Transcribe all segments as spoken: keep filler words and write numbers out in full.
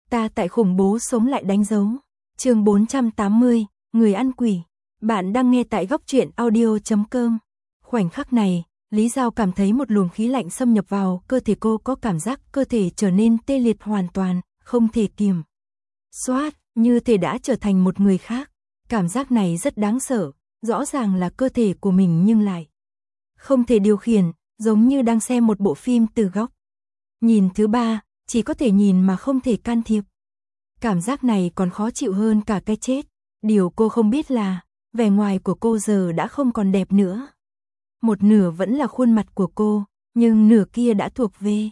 Ta tại khủng bố sống lại đánh dấu. Chương bốn trăm tám mươi, người ăn quỷ. Bạn đang nghe tại góc truyện audio chấm com. Khoảnh khắc này, Lý Giao cảm thấy một luồng khí lạnh xâm nhập vào cơ thể cô, có cảm giác cơ thể trở nên tê liệt hoàn toàn, không thể kiềm soát, như thể đã trở thành một người khác. Cảm giác này rất đáng sợ, rõ ràng là cơ thể của mình nhưng lại không thể điều khiển, giống như đang xem một bộ phim từ góc nhìn thứ ba, chỉ có thể nhìn mà không thể can thiệp. Cảm giác này còn khó chịu hơn cả cái chết. Điều cô không biết là, vẻ ngoài của cô giờ đã không còn đẹp nữa. Một nửa vẫn là khuôn mặt của cô, nhưng nửa kia đã thuộc về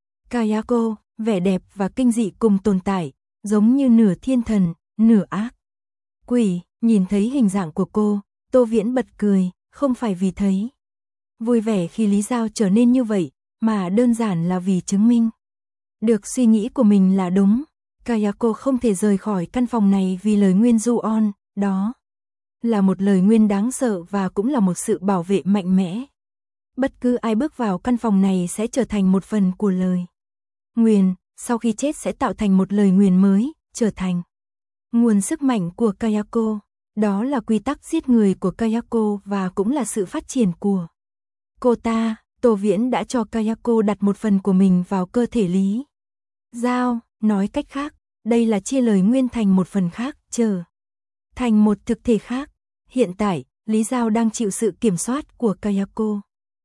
Kayako, vẻ đẹp và kinh dị cùng tồn tại, giống như nửa thiên thần, nửa ác quỷ. Nhìn thấy hình dạng của cô, Tô Viễn bật cười, không phải vì thấy vui vẻ khi Lý Giao trở nên như vậy, mà đơn giản là vì chứng minh được suy nghĩ của mình là đúng. Kayako không thể rời khỏi căn phòng này vì lời nguyền Ju-on, đó là một lời nguyền đáng sợ và cũng là một sự bảo vệ mạnh mẽ. Bất cứ ai bước vào căn phòng này sẽ trở thành một phần của lời nguyền, sau khi chết sẽ tạo thành một lời nguyền mới, trở thành nguồn sức mạnh của Kayako. Đó là quy tắc giết người của Kayako và cũng là sự phát triển của cô ta. Tô Viễn đã cho Kayako đặt một phần của mình vào cơ thể Lý Giao, nói cách khác, đây là chia lời nguyên thành một phần khác, trở thành một thực thể khác. Hiện tại, Lý Giao đang chịu sự kiểm soát của Kayako.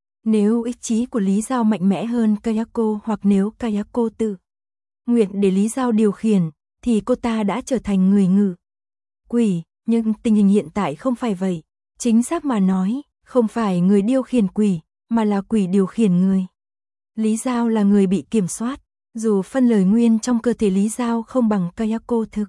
Nếu ý chí của Lý Giao mạnh mẽ hơn Kayako, hoặc nếu Kayako tự nguyện để Lý Giao điều khiển, thì cô ta đã trở thành người ngự quỷ, nhưng tình hình hiện tại không phải vậy. Chính xác mà nói, không phải người điều khiển quỷ, mà là quỷ điều khiển người. Lý Giao là người bị kiểm soát, dù phân lời nguyên trong cơ thể Lý Giao không bằng Kayako thực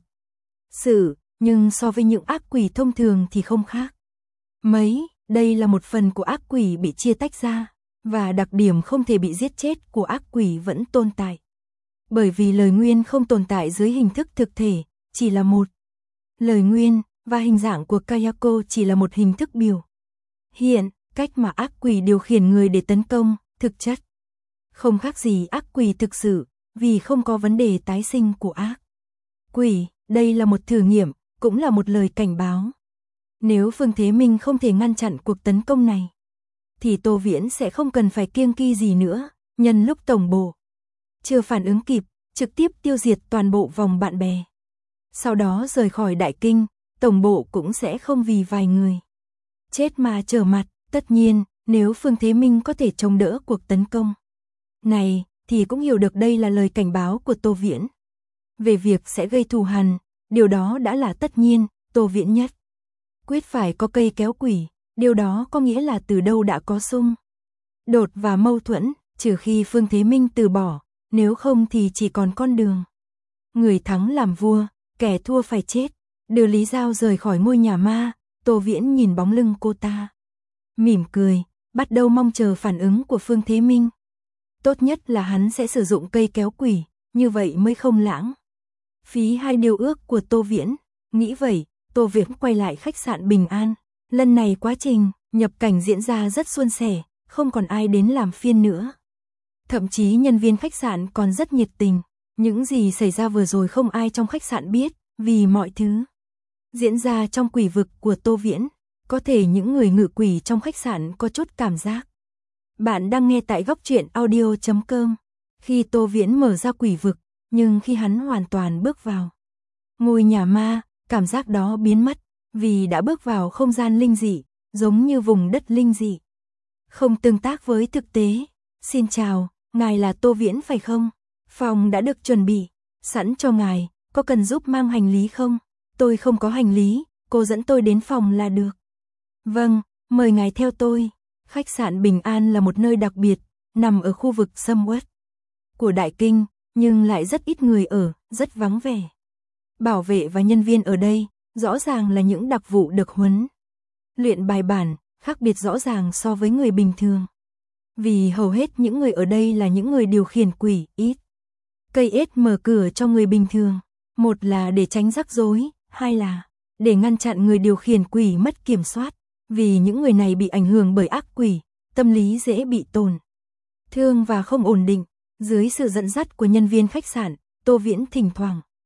sự, nhưng so với những ác quỷ thông thường thì không khác mấy. Đây là một phần của ác quỷ bị chia tách ra, và đặc điểm không thể bị giết chết của ác quỷ vẫn tồn tại. Bởi vì lời nguyên không tồn tại dưới hình thức thực thể, chỉ là một lời nguyên, và hình dạng của Kayako chỉ là một hình thức biểu hiện, cách mà ác quỷ điều khiển người để tấn công, thực chất không khác gì ác quỷ thực sự, vì không có vấn đề tái sinh của ác quỷ. Đây là một thử nghiệm, cũng là một lời cảnh báo. Nếu Phương Thế Minh không thể ngăn chặn cuộc tấn công này, thì Tô Viễn sẽ không cần phải kiêng kỵ gì nữa. Nhân lúc tổng bộ chưa phản ứng kịp, trực tiếp tiêu diệt toàn bộ vòng bạn bè. Sau đó rời khỏi Đại Kinh, tổng bộ cũng sẽ không vì vài người chết mà trở mặt. Tất nhiên, nếu Phương Thế Minh có thể chống đỡ cuộc tấn công này, thì cũng hiểu được đây là lời cảnh báo của Tô Viễn về việc sẽ gây thù hằn. Điều đó đã là tất nhiên. Tô Viễn nhất quyết phải có cây kéo quỷ. Điều đó có nghĩa là từ đâu đã có xung đột và mâu thuẫn, trừ khi Phương Thế Minh từ bỏ, nếu không thì chỉ còn con đường người thắng làm vua, kẻ thua phải chết. Đưa Lý Giao rời khỏi ngôi nhà ma, Tô Viễn nhìn bóng lưng cô ta, mỉm cười, bắt đầu mong chờ phản ứng của Phương Thế Minh. Tốt nhất là hắn sẽ sử dụng cây kéo quỷ, như vậy mới không lãng phí hai điều ước của Tô Viễn. Nghĩ vậy, Tô Viễn quay lại khách sạn Bình An. Lần này quá trình nhập cảnh diễn ra rất suôn sẻ, không còn ai đến làm phiên nữa. Thậm chí nhân viên khách sạn còn rất nhiệt tình. Những gì xảy ra vừa rồi không ai trong khách sạn biết, vì mọi thứ diễn ra trong quỷ vực của Tô Viễn. Có thể những người ngự quỷ trong khách sạn có chút cảm giác. Bạn đang nghe tại góc truyện audio chấm com. Khi Tô Viễn mở ra quỷ vực, nhưng khi hắn hoàn toàn bước vào ngôi nhà ma, cảm giác đó biến mất, vì đã bước vào không gian linh dị, giống như vùng đất linh dị, không tương tác với thực tế. Xin chào, ngài là Tô Viễn phải không? Phòng đã được chuẩn bị sẵn cho ngài, có cần giúp mang hành lý không? Tôi không có hành lý, cô dẫn tôi đến phòng là được. Vâng, mời ngài theo tôi. Khách sạn Bình An là một nơi đặc biệt, nằm ở khu vực sầm uất của Đại Kinh, nhưng lại rất ít người ở, rất vắng vẻ. Bảo vệ và nhân viên ở đây, rõ ràng là những đặc vụ được huấn luyện bài bản, khác biệt rõ ràng so với người bình thường. Vì hầu hết những người ở đây là những người điều khiển quỷ, ít cây ết mở cửa cho người bình thường. Một là để tránh rắc rối, hai là để ngăn chặn người điều khiển quỷ mất kiểm soát. Vì những người này bị ảnh hưởng bởi ác quỷ, tâm lý dễ bị tổn thương và không ổn định. Dưới sự dẫn dắt của nhân viên khách sạn, Tô Viễn thỉnh thoảng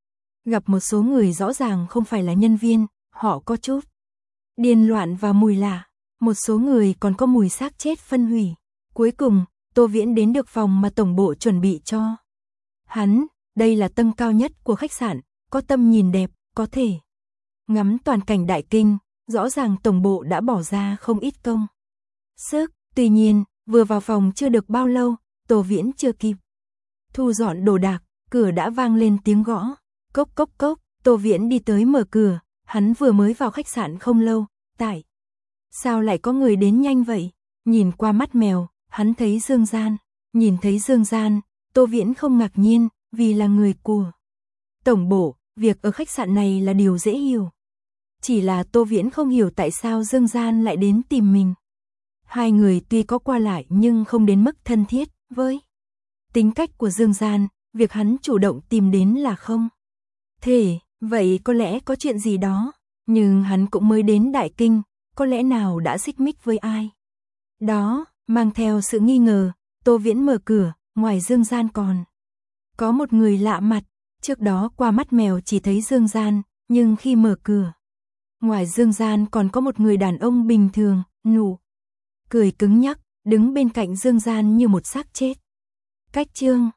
Gặp một số người rõ ràng không phải là nhân viên, họ có chút điên loạn và mùi lạ. Một số người còn có mùi xác chết phân hủy. Cuối cùng, Tô Viễn đến được phòng mà tổng bộ chuẩn bị cho hắn. Đây là tầng cao nhất của khách sạn, có tầm nhìn đẹp, có thể ngắm toàn cảnh Đại Kinh. Rõ ràng tổng bộ đã bỏ ra không ít công sức. Tuy nhiên, vừa vào phòng chưa được bao lâu, Tô Viễn chưa kịp thu dọn đồ đạc, cửa đã vang lên tiếng gõ. Cốc cốc cốc, Tô Viễn đi tới mở cửa. Hắn vừa mới vào khách sạn không lâu. Tại sao lại có người đến nhanh vậy? Nhìn qua mắt mèo, hắn thấy Dương Gian. Nhìn thấy Dương Gian, Tô Viễn không ngạc nhiên, vì là người của tổng bộ, việc ở khách sạn này là điều dễ hiểu. Chỉ là Tô Viễn không hiểu tại sao Dương Gian lại đến tìm mình. Hai người tuy có qua lại nhưng không đến mức thân thiết. Với tính cách của Dương Gian, việc hắn chủ động tìm đến là không thể. Vậy có lẽ có chuyện gì đó. Nhưng hắn cũng mới đến Đại Kinh, có lẽ nào đã xích mích với ai đó. Mang theo sự nghi ngờ, Tô Viễn mở cửa. Ngoài Dương Gian còn có một người lạ mặt. Trước đó qua mắt mèo chỉ thấy Dương Gian, nhưng khi mở cửa, ngoài Dương Gian còn có một người đàn ông bình thường, nụ cười cứng nhắc, đứng bên cạnh Dương Gian như một xác chết. Cách chương